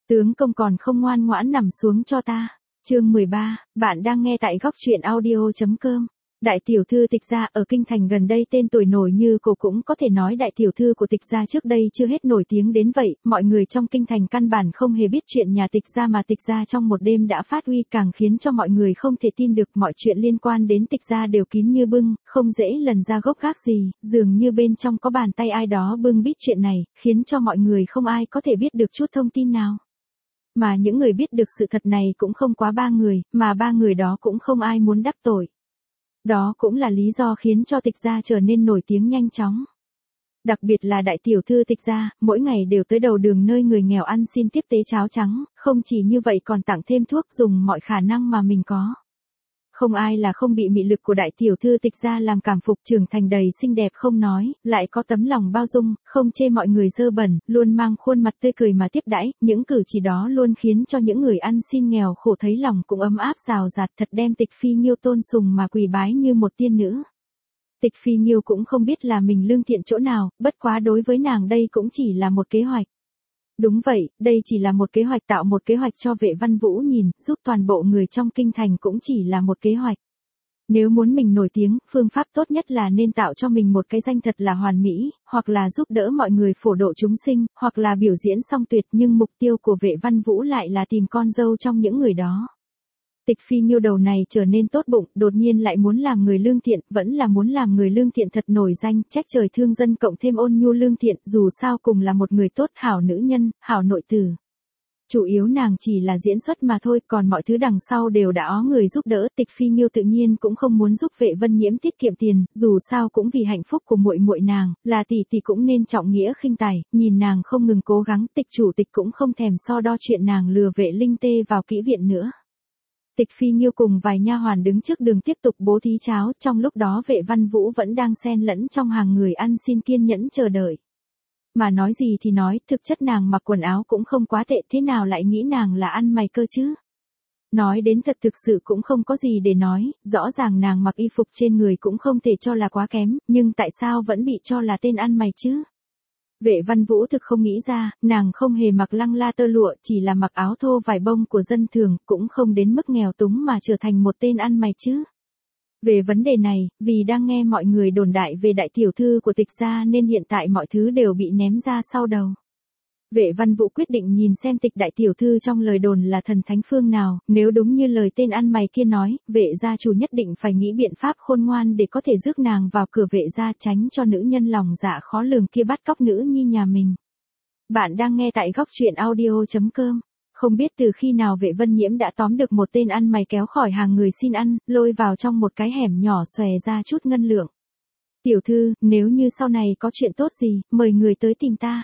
Tướng công còn không ngoan ngoãn nằm xuống cho ta. Chương 13, bạn đang nghe tại góc truyện audio.com. Đại tiểu thư Tịch gia ở kinh thành gần đây tên tuổi nổi như cô, cũng có thể nói đại tiểu thư của Tịch gia trước đây chưa hết nổi tiếng đến vậy, mọi người trong kinh thành căn bản không hề biết chuyện nhà Tịch gia, mà Tịch gia trong một đêm đã phát uy, càng khiến cho mọi người không thể tin được. Mọi chuyện liên quan đến Tịch gia đều kín như bưng, không dễ lần ra gốc gác gì, dường như bên trong có bàn tay ai đó bưng bít chuyện này, khiến cho mọi người không ai có thể biết được chút thông tin nào. Mà những người biết được sự thật này cũng không quá 3 người, mà 3 người đó cũng không ai muốn đắc tội. Đó cũng là lý do khiến cho Tịch gia trở nên nổi tiếng nhanh chóng. Đặc biệt là đại tiểu thư Tịch gia, mỗi ngày đều tới đầu đường nơi người nghèo ăn xin tiếp tế cháo trắng, không chỉ như vậy còn tặng thêm thuốc dùng mọi khả năng mà mình có. Không ai là không bị mị lực của đại tiểu thư Tịch gia làm cảm phục, trưởng thành đầy xinh đẹp không nói, lại có tấm lòng bao dung, không chê mọi người dơ bẩn, luôn mang khuôn mặt tươi cười mà tiếp đãi, những cử chỉ đó luôn khiến cho những người ăn xin nghèo khổ thấy lòng cũng ấm áp rào rạt, thật đem Tịch Phi Nghiêu tôn sùng mà quỳ bái như một tiên nữ. Tịch Phi Nghiêu cũng không biết là mình lương thiện chỗ nào, bất quá đối với nàng đây cũng chỉ là một kế hoạch. Đúng vậy, đây chỉ là một kế hoạch, tạo một kế hoạch cho Vệ Văn Vũ nhìn, giúp toàn bộ người trong kinh thành cũng chỉ là một kế hoạch. Nếu muốn mình nổi tiếng, phương pháp tốt nhất là nên tạo cho mình một cái danh thật là hoàn mỹ, hoặc là giúp đỡ mọi người phổ độ chúng sinh, hoặc là biểu diễn song tuyệt, nhưng mục tiêu của Vệ Văn Vũ lại là tìm con dâu trong những người đó. Tịch Phi Nghiêu đầu này trở nên tốt bụng, đột nhiên lại muốn làm người lương thiện, vẫn là muốn làm người lương thiện thật nổi danh, trách trời thương dân cộng thêm ôn nhu lương thiện, dù sao cùng là một người tốt, hảo nữ nhân, hảo nội tử. Chủ yếu nàng chỉ là diễn xuất mà thôi, còn mọi thứ đằng sau đều đã có người giúp đỡ. Tịch Phi Nghiêu tự nhiên cũng không muốn giúp Vệ Vân Nhiễm tiết kiệm tiền, dù sao cũng vì hạnh phúc của muội muội nàng, là tỷ tỷ cũng nên trọng nghĩa khinh tài, nhìn nàng không ngừng cố gắng, Tịch chủ tịch cũng không thèm so đo chuyện nàng lừa Vệ Linh Tê vào kỹ viện nữa. Tịch Phi Nghiêu cùng vài nha hoàn đứng trước đường tiếp tục bố thí cháo, trong lúc đó Vệ Văn Vũ vẫn đang xen lẫn trong hàng người ăn xin kiên nhẫn chờ đợi. Mà nói gì thì nói, thực chất nàng mặc quần áo cũng không quá tệ, thế nào lại nghĩ nàng là ăn mày cơ chứ? Nói đến thật thực sự cũng không có gì để nói, rõ ràng nàng mặc y phục trên người cũng không thể cho là quá kém, nhưng tại sao vẫn bị cho là tên ăn mày chứ? Vệ Văn Vũ thực không nghĩ ra, nàng không hề mặc lăng la tơ lụa, chỉ là mặc áo thô vải bông của dân thường, cũng không đến mức nghèo túng mà trở thành một tên ăn mày chứ. Về vấn đề này, vì đang nghe mọi người đồn đại về đại tiểu thư của Tịch gia nên hiện tại mọi thứ đều bị ném ra sau đầu. Vệ Văn Vũ quyết định nhìn xem Tịch đại tiểu thư trong lời đồn là thần thánh phương nào, nếu đúng như lời tên ăn mày kia nói, Vệ gia chủ nhất định phải nghĩ biện pháp khôn ngoan để có thể rước nàng vào cửa Vệ gia, tránh cho nữ nhân lòng dạ khó lường kia bắt cóc nữ nhi nhà mình. Bạn đang nghe tại góc truyện audio.com. Không biết từ khi nào Vệ Vân Nhiễm đã tóm được một tên ăn mày kéo khỏi hàng người xin ăn, lôi vào trong một cái hẻm nhỏ xòe ra chút ngân lượng. Tiểu thư, nếu như sau này có chuyện tốt gì, mời người tới tìm ta.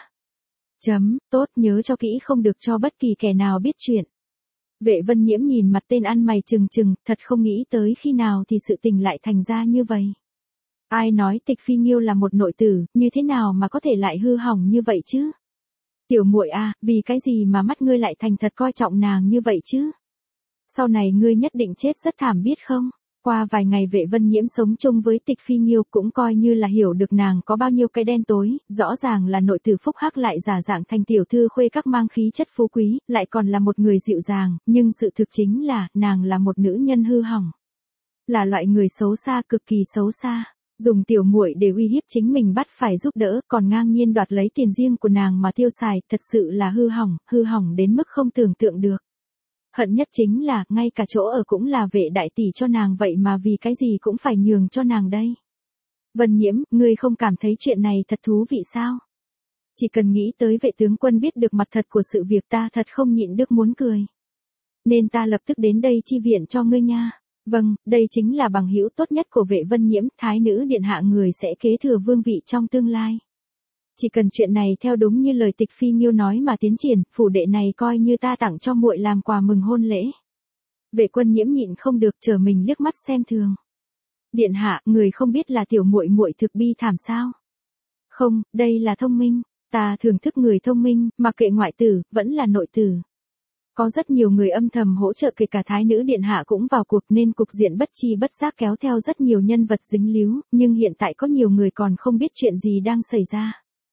Tốt, nhớ cho kỹ không được cho bất kỳ kẻ nào biết chuyện. Vệ Vân Nhiễm nhìn mặt tên ăn mày trừng trừng, thật không nghĩ tới khi nào thì sự tình lại thành ra như vậy. Ai nói Tịch Phi Nghiêu là một nội tử, như thế nào mà có thể lại hư hỏng như vậy chứ? Tiểu muội à, vì cái gì mà mắt ngươi lại thành thật coi trọng nàng như vậy chứ? Sau này ngươi nhất định chết rất thảm biết không? Qua vài ngày Vệ Vân Nhiễm sống chung với Tịch Phi Nghiêu cũng coi như là hiểu được nàng có bao nhiêu cái đen tối, rõ ràng là nội tử phúc hắc lại giả dạng thành tiểu thư khuê các mang khí chất phú quý, lại còn là một người dịu dàng, nhưng sự thực chính là, nàng là một nữ nhân hư hỏng. Là loại người xấu xa, cực kỳ xấu xa. Dùng tiểu muội để uy hiếp chính mình bắt phải giúp đỡ, còn ngang nhiên đoạt lấy tiền riêng của nàng mà tiêu xài, thật sự là hư hỏng đến mức không tưởng tượng được. Hận nhất chính là, ngay cả chỗ ở cũng là Vệ đại tỷ cho nàng, vậy mà vì cái gì cũng phải nhường cho nàng đây. Vân Nhiễm, ngươi không cảm thấy chuyện này thật thú vị sao? Chỉ cần nghĩ tới Vệ tướng quân biết được mặt thật của sự việc, ta thật không nhịn được muốn cười. Nên ta lập tức đến đây chi viện cho ngươi nha. Vâng, đây chính là bằng hữu tốt nhất của Vệ Vân Nhiễm, thái nữ điện hạ người sẽ kế thừa vương vị trong tương lai. Chỉ cần chuyện này theo đúng như lời Tịch Phi Nghiêu nói mà tiến triển, phủ đệ này coi như ta tặng cho muội làm quà mừng hôn lễ. Vệ Quân Nhiễm nhịn không được trở mình liếc mắt xem thường. Điện hạ, người không biết là tiểu muội muội thực bi thảm sao? Không, đây là thông minh, ta thưởng thức người thông minh, mặc kệ ngoại tử, vẫn là nội tử. Có rất nhiều người âm thầm hỗ trợ, kể cả thái nữ điện hạ cũng vào cuộc, nên cục diện bất chi bất giác kéo theo rất nhiều nhân vật dính líu, nhưng hiện tại có nhiều người còn không biết chuyện gì đang xảy ra.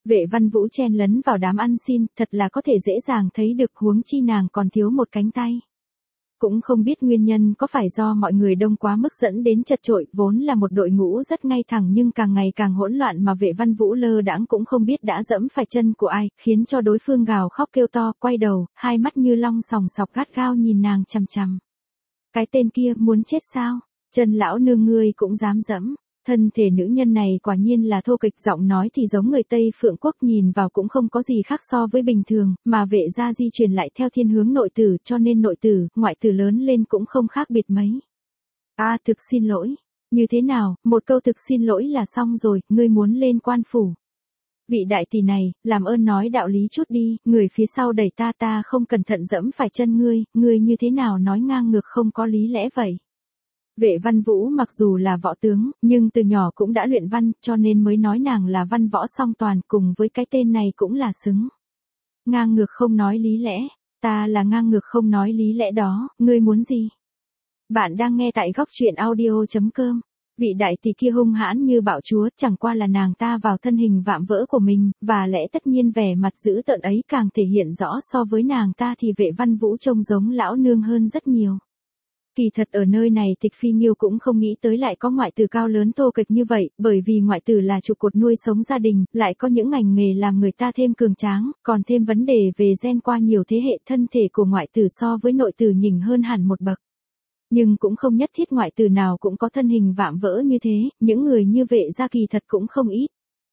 Vệ Văn Vũ chen lấn vào đám ăn xin, thật là có thể dễ dàng thấy được, huống chi nàng còn thiếu một cánh tay. Cũng không biết nguyên nhân có phải do mọi người đông quá mức dẫn đến chật chội, vốn là một đội ngũ rất ngay thẳng nhưng càng ngày càng hỗn loạn mà Vệ Văn Vũ lơ đãng cũng không biết đã dẫm phải chân của ai, khiến cho đối phương gào khóc kêu to, quay đầu, hai mắt như long sòng sọc gắt gao nhìn nàng chằm chằm. Cái tên kia muốn chết sao? Chân lão nương ngươi cũng dám dẫm. Thân thể nữ nhân này quả nhiên là thô kịch, giọng nói thì giống người Tây Phượng Quốc, nhìn vào cũng không có gì khác so với bình thường, mà Vệ gia di truyền lại theo thiên hướng nội tử, cho nên nội tử, ngoại tử lớn lên cũng không khác biệt mấy. Thực xin lỗi. Như thế nào, một câu thực xin lỗi là xong rồi, ngươi muốn lên quan phủ. Vị đại tỷ này, làm ơn nói đạo lý chút đi, người phía sau đẩy ta không cẩn thận dẫm phải chân ngươi như thế nào nói ngang ngược không có lý lẽ vậy. Vệ Văn Vũ mặc dù là võ tướng, nhưng từ nhỏ cũng đã luyện văn, cho nên mới nói nàng là văn võ song toàn, cùng với cái tên này cũng là xứng. Ngang ngược không nói lý lẽ, ta là ngang ngược không nói lý lẽ đó, ngươi muốn gì? Bạn đang nghe tại góc truyện audio.com. Vị đại tỷ kia hung hãn như bạo chúa, chẳng qua là nàng ta vào thân hình vạm vỡ của mình, và lẽ tất nhiên vẻ mặt dữ tợn ấy càng thể hiện rõ, so với nàng ta thì Vệ Văn Vũ trông giống lão nương hơn rất nhiều. Kỳ thật ở nơi này Tịch Phi Nghiêu cũng không nghĩ tới lại có ngoại tử cao lớn thô kịch như vậy, bởi vì ngoại tử là trụ cột nuôi sống gia đình, lại có những ngành nghề làm người ta thêm cường tráng, còn thêm vấn đề về gen qua nhiều thế hệ, thân thể của ngoại tử so với nội tử nhỉnh hơn hẳn một bậc. Nhưng cũng không nhất thiết ngoại tử nào cũng có thân hình vạm vỡ như thế, những người như Vệ gia kỳ thật cũng không ít.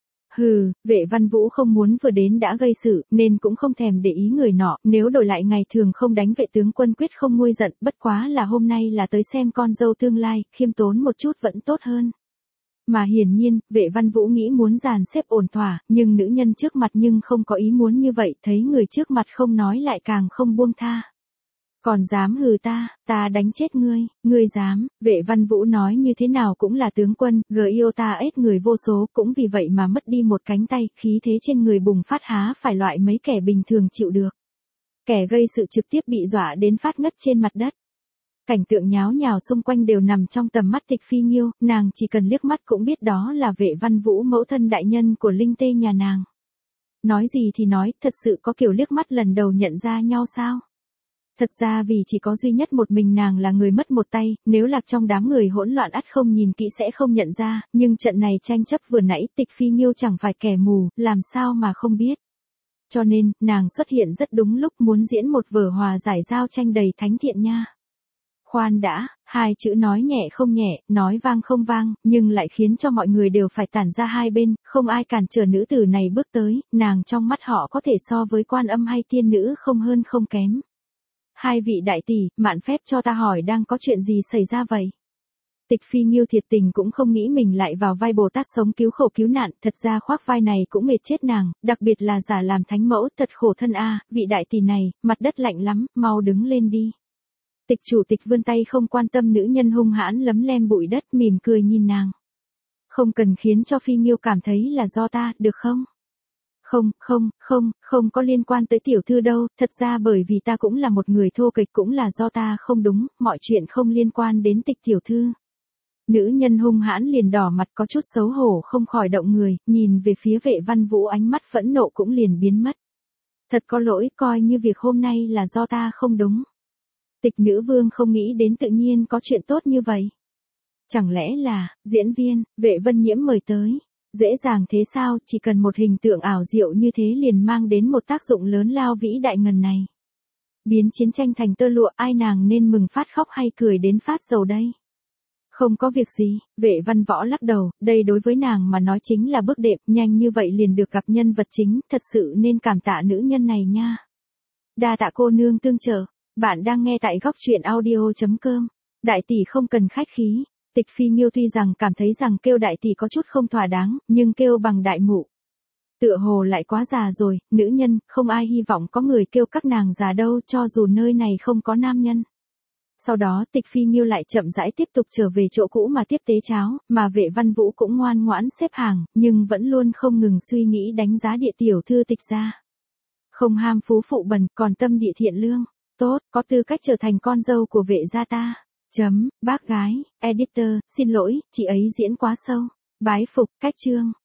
Vệ Văn Vũ không muốn vừa đến đã gây sự, nên cũng không thèm để ý người nọ, nếu đổi lại ngày thường không đánh Vệ tướng quân quyết không nguôi giận, bất quá là hôm nay là tới xem con dâu tương lai, khiêm tốn một chút vẫn tốt hơn. Mà hiển nhiên, Vệ Văn Vũ nghĩ muốn dàn xếp ổn thỏa, nhưng nữ nhân trước mặt nhưng không có ý muốn như vậy, thấy người trước mặt không nói lại càng không buông tha. Còn dám hừ ta đánh chết ngươi dám, Vệ Văn Vũ nói như thế nào cũng là tướng quân, yêu ta ết người vô số, cũng vì vậy mà mất đi một cánh tay, khí thế trên người bùng phát há phải loại mấy kẻ bình thường chịu được. Kẻ gây sự trực tiếp bị dọa đến phát ngất trên mặt đất. Cảnh tượng nháo nhào xung quanh đều nằm trong tầm mắt Tịch Phi Nghiêu, nàng chỉ cần liếc mắt cũng biết đó là Vệ Văn Vũ, mẫu thân đại nhân của Linh Tê nhà nàng. Nói gì thì nói, thật sự có kiểu liếc mắt lần đầu nhận ra nhau sao? Thật ra vì chỉ có duy nhất một mình nàng là người mất một tay, nếu lạc trong đám người hỗn loạn ắt không nhìn kỹ sẽ không nhận ra, nhưng trận này tranh chấp vừa nãy Tịch Phi Nghiêu chẳng phải kẻ mù, làm sao mà không biết. Cho nên, nàng xuất hiện rất đúng lúc, muốn diễn một vở hòa giải giao tranh đầy thánh thiện nha. Khoan đã, hai chữ nói nhẹ không nhẹ, nói vang không vang, nhưng lại khiến cho mọi người đều phải tản ra hai bên, không ai cản trở nữ tử này bước tới, nàng trong mắt họ có thể so với Quan Âm hay tiên nữ không hơn không kém. Hai vị đại tỷ, mạn phép cho ta hỏi đang có chuyện gì xảy ra vậy? Tịch Phi Nghiêu thiệt tình cũng không nghĩ mình lại vào vai Bồ Tát sống cứu khổ cứu nạn, thật ra khoác vai này cũng mệt chết nàng, đặc biệt là giả làm thánh mẫu, thật khổ thân vị đại tỷ này, mặt đất lạnh lắm, mau đứng lên đi. Tịch chủ tịch vươn tay không quan tâm nữ nhân hung hãn lấm lem bụi đất, mỉm cười nhìn nàng. Không cần khiến cho Phi Nghiêu cảm thấy là do ta, được không? Không có liên quan tới tiểu thư đâu, thật ra bởi vì ta cũng là một người thô kịch, cũng là do ta không đúng, mọi chuyện không liên quan đến Tịch tiểu thư. Nữ nhân hung hãn liền đỏ mặt, có chút xấu hổ không khỏi động người, nhìn về phía Vệ Văn Vũ, ánh mắt phẫn nộ cũng liền biến mất. Thật có lỗi, coi như việc hôm nay là do ta không đúng. Tịch nữ vương không nghĩ đến tự nhiên có chuyện tốt như vậy. Chẳng lẽ là, diễn viên, Vệ Vân Nhiễm mời tới. Dễ dàng thế sao, chỉ cần một hình tượng ảo diệu như thế liền mang đến một tác dụng lớn lao vĩ đại ngần này. Biến chiến tranh thành tơ lụa, ai nàng nên mừng phát khóc hay cười đến phát dầu đây? Không có việc gì, Vệ Văn Võ lắc đầu, đây đối với nàng mà nói chính là bước đệm, nhanh như vậy liền được gặp nhân vật chính, thật sự nên cảm tạ nữ nhân này nha. Đa tạ cô nương tương trợ, bạn đang nghe tại góc truyện audio.com. Đại tỷ không cần khách khí. Tịch Phi Nghiêu tuy rằng cảm thấy rằng kêu đại tỷ có chút không thỏa đáng, nhưng kêu bằng đại mụ tựa hồ lại quá già rồi, nữ nhân, không ai hy vọng có người kêu các nàng già đâu, cho dù nơi này không có nam nhân. Sau đó Tịch Phi Nghiêu lại chậm rãi tiếp tục trở về chỗ cũ mà tiếp tế cháo, mà Vệ Văn Vũ cũng ngoan ngoãn xếp hàng, nhưng vẫn luôn không ngừng suy nghĩ đánh giá địa tiểu thư Tịch gia. Không ham phú phụ bần, còn tâm địa thiện lương, tốt, có tư cách trở thành con dâu của Vệ gia ta. Bác gái, editor, xin lỗi, chị ấy diễn quá sâu. Bái phục, cách chương.